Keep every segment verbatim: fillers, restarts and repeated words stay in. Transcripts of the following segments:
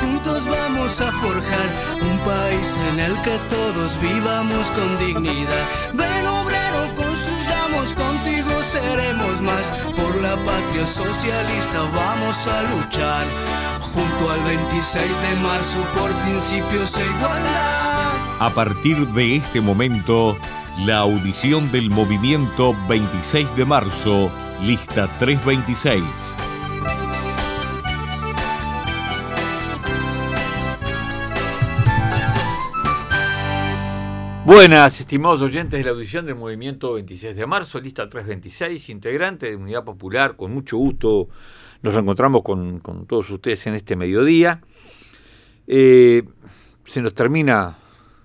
juntos vamos a forjar un país en el que todos vivamos con dignidad. Ven obrero, construyamos, contigo seremos más. Por la patria socialista vamos a luchar, junto al veintiséis de marzo por principios e igualdad. A partir de este momento, la audición del movimiento veintiséis de marzo, lista trescientos veintiséis. Buenas, estimados oyentes de la audición del movimiento veintiséis de marzo, lista trescientos veintiséis, integrante de Unidad Popular. Con mucho gusto nos reencontramos con, con todos ustedes en este mediodía. Eh, se nos termina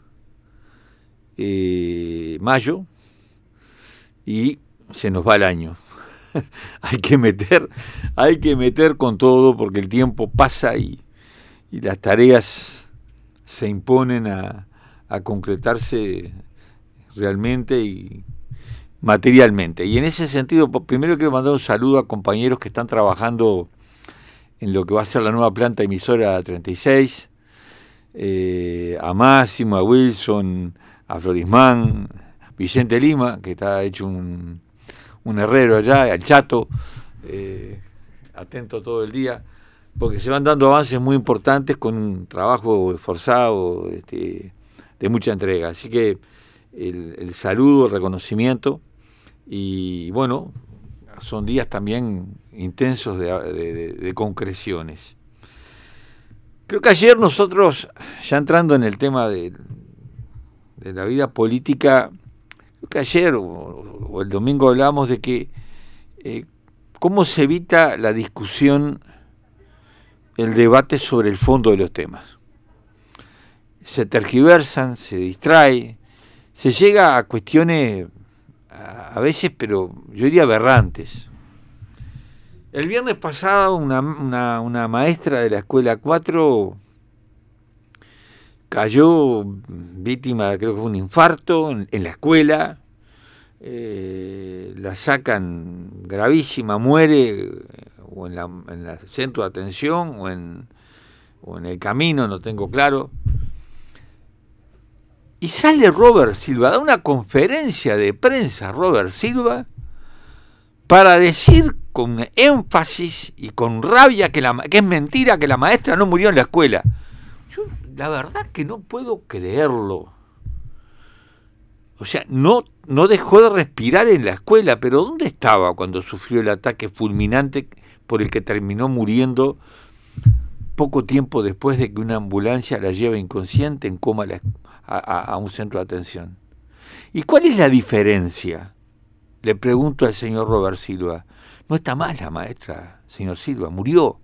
eh, mayo y se nos va el año. hay que meter, hay que meter con todo porque el tiempo pasa y, y las tareas se imponen a a concretarse realmente y materialmente. Y en ese sentido, primero quiero mandar un saludo a compañeros que están trabajando en lo que va a ser la nueva planta emisora treinta y seis, eh, a Máximo, a Wilson, a Florismán, Vicente Lima, que está hecho un, un herrero allá, al Chato, eh, atento todo el día, porque se van dando avances muy importantes con un trabajo esforzado, este, de mucha entrega. Así que el, el saludo, el reconocimiento y bueno, son días también intensos de, de, de, de concreciones. Creo que ayer nosotros, ya entrando en el tema de, de la vida política, creo que ayer o, o el domingo hablábamos de que eh, cómo se evita la discusión, el debate sobre el fondo de los temas. Se tergiversan, se distrae, se llega a cuestiones a, a veces, pero yo diría aberrantes. El viernes pasado una, una, una maestra de la escuela cuatro cayó víctima, creo que fue un infarto en, en la escuela, eh, la sacan gravísima, muere o en, la, en el centro de atención o en, o en el camino, no tengo claro. Y sale Robert Silva, da una conferencia de prensa Robert Silva para decir con énfasis y con rabia que, la, que es mentira que la maestra no murió en la escuela. Yo la verdad que no puedo creerlo. O sea, no, no dejó de respirar en la escuela, pero ¿dónde estaba cuando sufrió el ataque fulminante por el que terminó muriendo poco tiempo después de que una ambulancia la lleva inconsciente en coma a la escuela? A, a un centro de atención? ¿Y cuál es la diferencia? Le pregunto al señor Robert Silva. No está mal la maestra, señor Silva, murió.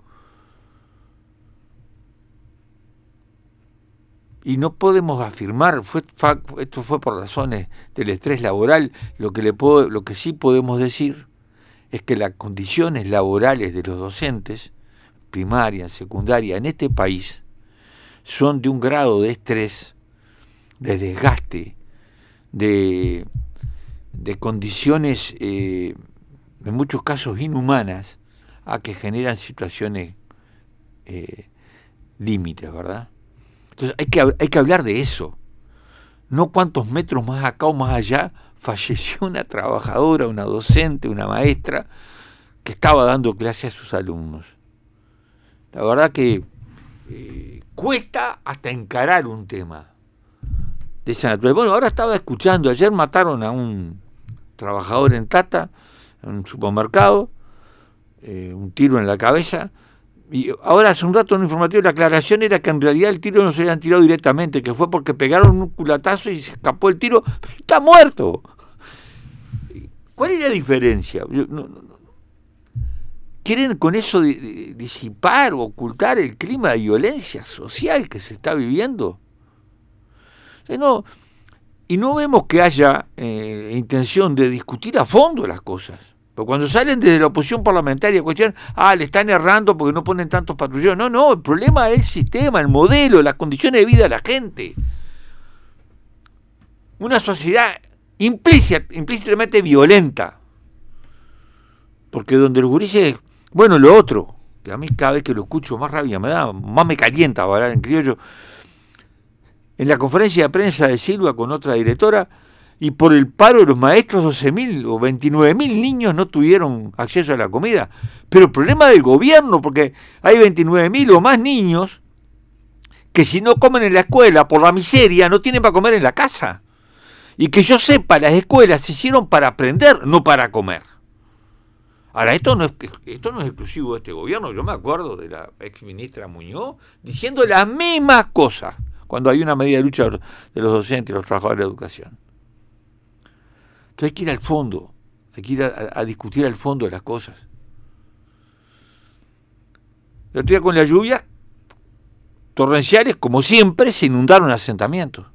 Y no podemos afirmar, fue, esto fue por razones del estrés laboral, lo que, le puedo, lo que sí podemos decir es que las condiciones laborales de los docentes, primaria, secundaria, en este país, son de un grado de estrés, de desgaste, de, de condiciones eh, en muchos casos inhumanas, a que generan situaciones eh, límites, ¿verdad? Entonces hay que, hay que hablar de eso, no cuántos metros más acá o más allá falleció una trabajadora, una docente, una maestra que estaba dando clase a sus alumnos. La verdad que eh, cuesta hasta encarar un tema de esa naturaleza. Bueno, ahora estaba escuchando, ayer mataron a un trabajador en Tata, en un supermercado, eh, un tiro en la cabeza, y ahora hace un rato en un informativo la aclaración era que en realidad el tiro no se habían tirado directamente, que fue porque pegaron un culatazo y se escapó el tiro, está muerto. ¿Cuál es la diferencia? Yo, no, no, ¿Quieren con eso de, de, disipar o ocultar el clima de violencia social que se está viviendo? No, y no vemos que haya eh, intención de discutir a fondo las cosas. Pero cuando salen desde la oposición parlamentaria cuestionan, ah, le están errando porque no ponen tantos patrulleros. No, no, el problema es el sistema, el modelo, las condiciones de vida de la gente. Una sociedad implícita, implícitamente violenta. Porque donde los gurises, bueno, lo otro, que a mí cada vez que lo escucho más rabia me da, más me calienta hablar en criollo. En la conferencia de prensa de Silva con otra directora, y por el paro de los maestros, doce mil o veintinueve mil niños no tuvieron acceso a la comida. Pero el problema del gobierno, porque hay veintinueve mil o más niños que si no comen en la escuela por la miseria no tienen para comer en la casa. Y que yo sepa, las escuelas se hicieron para aprender, no para comer. Ahora, esto no es, esto no es exclusivo de este gobierno. Yo me acuerdo de la ex ministra Muñoz diciendo las mismas cosas cuando hay una medida de lucha de los docentes y los trabajadores de la educación. Entonces hay que ir al fondo, hay que ir a, a discutir al fondo de las cosas. El otro día con la lluvia torrenciales, como siempre, se inundaron asentamientos.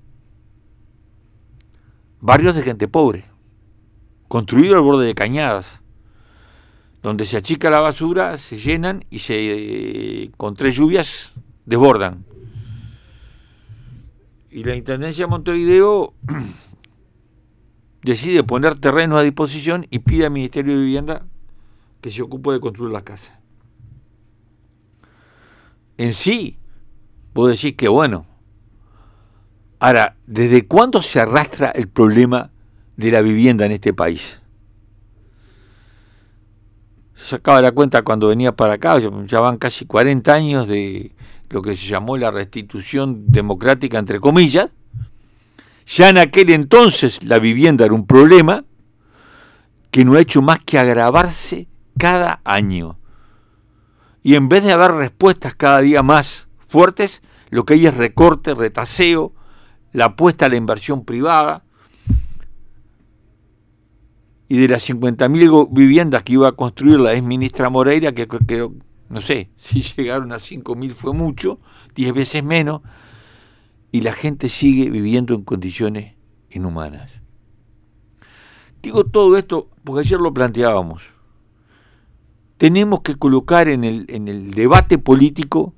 Barrios de gente pobre, construidos al borde de cañadas, donde se achica la basura, se llenan y se eh, con tres lluvias desbordan. Y la Intendencia de Montevideo decide poner terreno a disposición y pide al Ministerio de Vivienda que se ocupe de construir las casas. En sí, vos decís que bueno. Ahora, ¿desde cuándo se arrastra el problema de la vivienda en este país? Se sacaba la cuenta cuando venía para acá, ya van casi cuarenta años de lo que se llamó la restitución democrática, entre comillas. Ya en aquel entonces la vivienda era un problema que no ha hecho más que agravarse cada año. Y en vez de haber respuestas cada día más fuertes, lo que hay es recorte, retaseo, la apuesta a la inversión privada. Y de las cincuenta mil viviendas que iba a construir la ex ministra Moreira, que, que no sé, si llegaron a cinco mil fue mucho, diez veces menos, y la gente sigue viviendo en condiciones inhumanas. Digo todo esto porque ayer lo planteábamos. Tenemos que colocar en el, en el debate político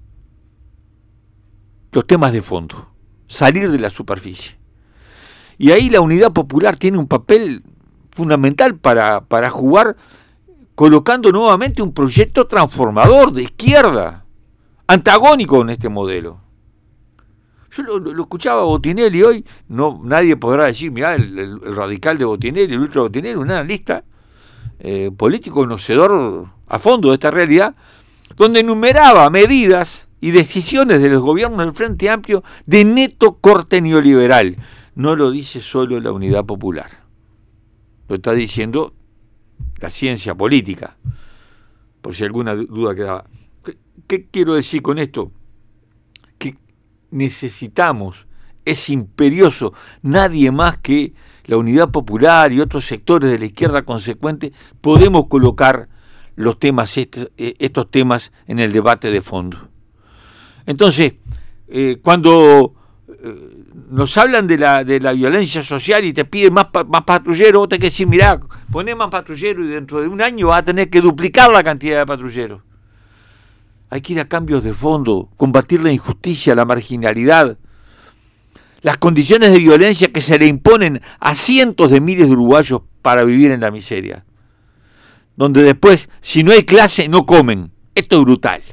los temas de fondo, salir de la superficie. Y ahí la Unidad Popular tiene un papel fundamental para, para jugar, colocando nuevamente un proyecto transformador de izquierda, antagónico en este modelo. Yo lo, lo, lo escuchaba a Botinelli hoy, no nadie podrá decir, mirá, el, el, el radical de Botinelli, el ultra Botinelli, un analista eh, político conocedor a fondo de esta realidad, donde enumeraba medidas y decisiones de los gobiernos del Frente Amplio de neto corte neoliberal. No lo dice solo la Unidad Popular, lo está diciendo la ciencia política, por si alguna duda quedaba. ¿Qué, qué quiero decir con esto? Que necesitamos, es imperioso, nadie más que la Unidad Popular y otros sectores de la izquierda consecuente podemos colocar los temas estos, estos temas en el debate de fondo. Entonces, eh, cuando eh, nos hablan de la de la violencia social y te piden más, más patrulleros, vos tenés que decir, mirá, poné más patrulleros y dentro de un año vas a tener que duplicar la cantidad de patrulleros. Hay que ir a cambios de fondo, combatir la injusticia, la marginalidad, las condiciones de violencia que se le imponen a cientos de miles de uruguayos para vivir en la miseria, donde después, si no hay clase, no comen. Esto es brutal.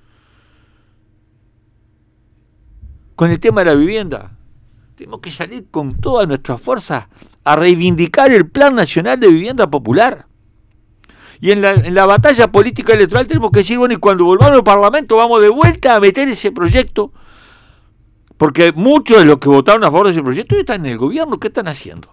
Con el tema de la vivienda, tenemos que salir con todas nuestras fuerzas a reivindicar el Plan Nacional de Vivienda Popular. Y en la, en la batalla política electoral tenemos que decir, bueno, y cuando volvamos al Parlamento vamos de vuelta a meter ese proyecto, porque muchos de los que votaron a favor de ese proyecto están en el gobierno. ¿Qué están haciendo?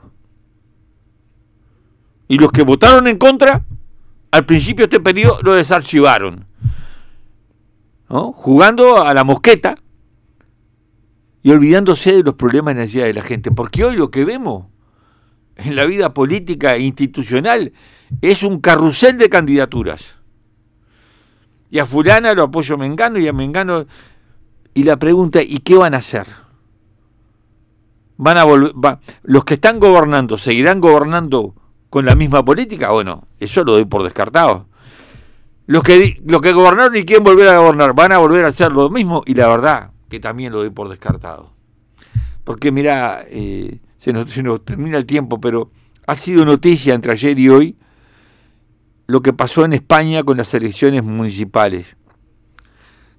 Y los que votaron en contra, al principio de este periodo lo desarchivaron, ¿no? Jugando a la mosqueta y olvidándose de los problemas y necesidades de la gente, porque hoy lo que vemos en la vida política e institucional es un carrusel de candidaturas. Y a fulana lo apoyo a Mengano y a Mengano. Y la pregunta, ¿y qué van a hacer? ¿Van a volver, va, los que están gobernando, seguirán gobernando con la misma política? Bueno, eso lo doy por descartado. Los que, los que gobernaron y quieren volver a gobernar, ¿van a volver a hacer lo mismo? Y la verdad que también lo doy por descartado. Porque mirá, eh, se, nos, se nos termina el tiempo, pero ha sido noticia entre ayer y hoy lo que pasó en España con las elecciones municipales.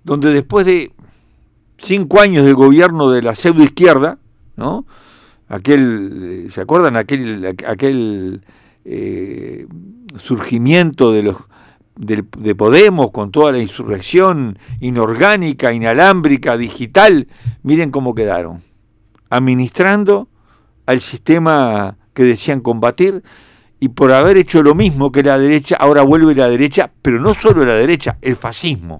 donde después de cinco años del gobierno de la pseudoizquierda, ¿no? Aquel, ¿se acuerdan? Aquel, aquel eh, surgimiento de los de, de Podemos con toda la insurrección inorgánica, inalámbrica, digital. Miren cómo quedaron, administrando al sistema que decían combatir, y por haber hecho lo mismo que la derecha, ahora vuelve la derecha, pero no solo la derecha, el fascismo.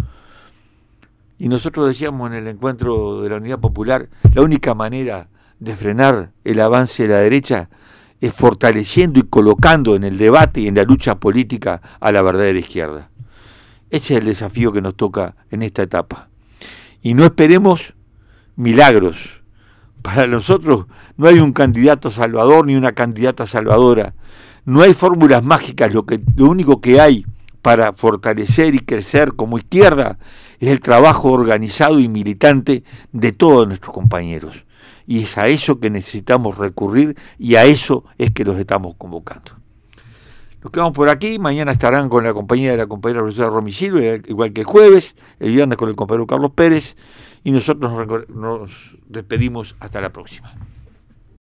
Y nosotros decíamos en el encuentro de la Unidad Popular, la única manera de frenar el avance de la derecha es fortaleciendo y colocando en el debate y en la lucha política a la verdadera izquierda. Ese es el desafío que nos toca en esta etapa. Y no esperemos milagros. Para nosotros no hay un candidato salvador ni una candidata salvadora. No hay fórmulas mágicas. Lo, que, lo único que hay para fortalecer y crecer como izquierda es el trabajo organizado y militante de todos nuestros compañeros. Y es a eso que necesitamos recurrir y a eso es que los estamos convocando. Nos quedamos por aquí. Mañana estarán con la compañía de la compañera profesora Romy Silva, igual que el jueves. El viernes con el compañero Carlos Pérez. Y nosotros nos despedimos hasta la próxima.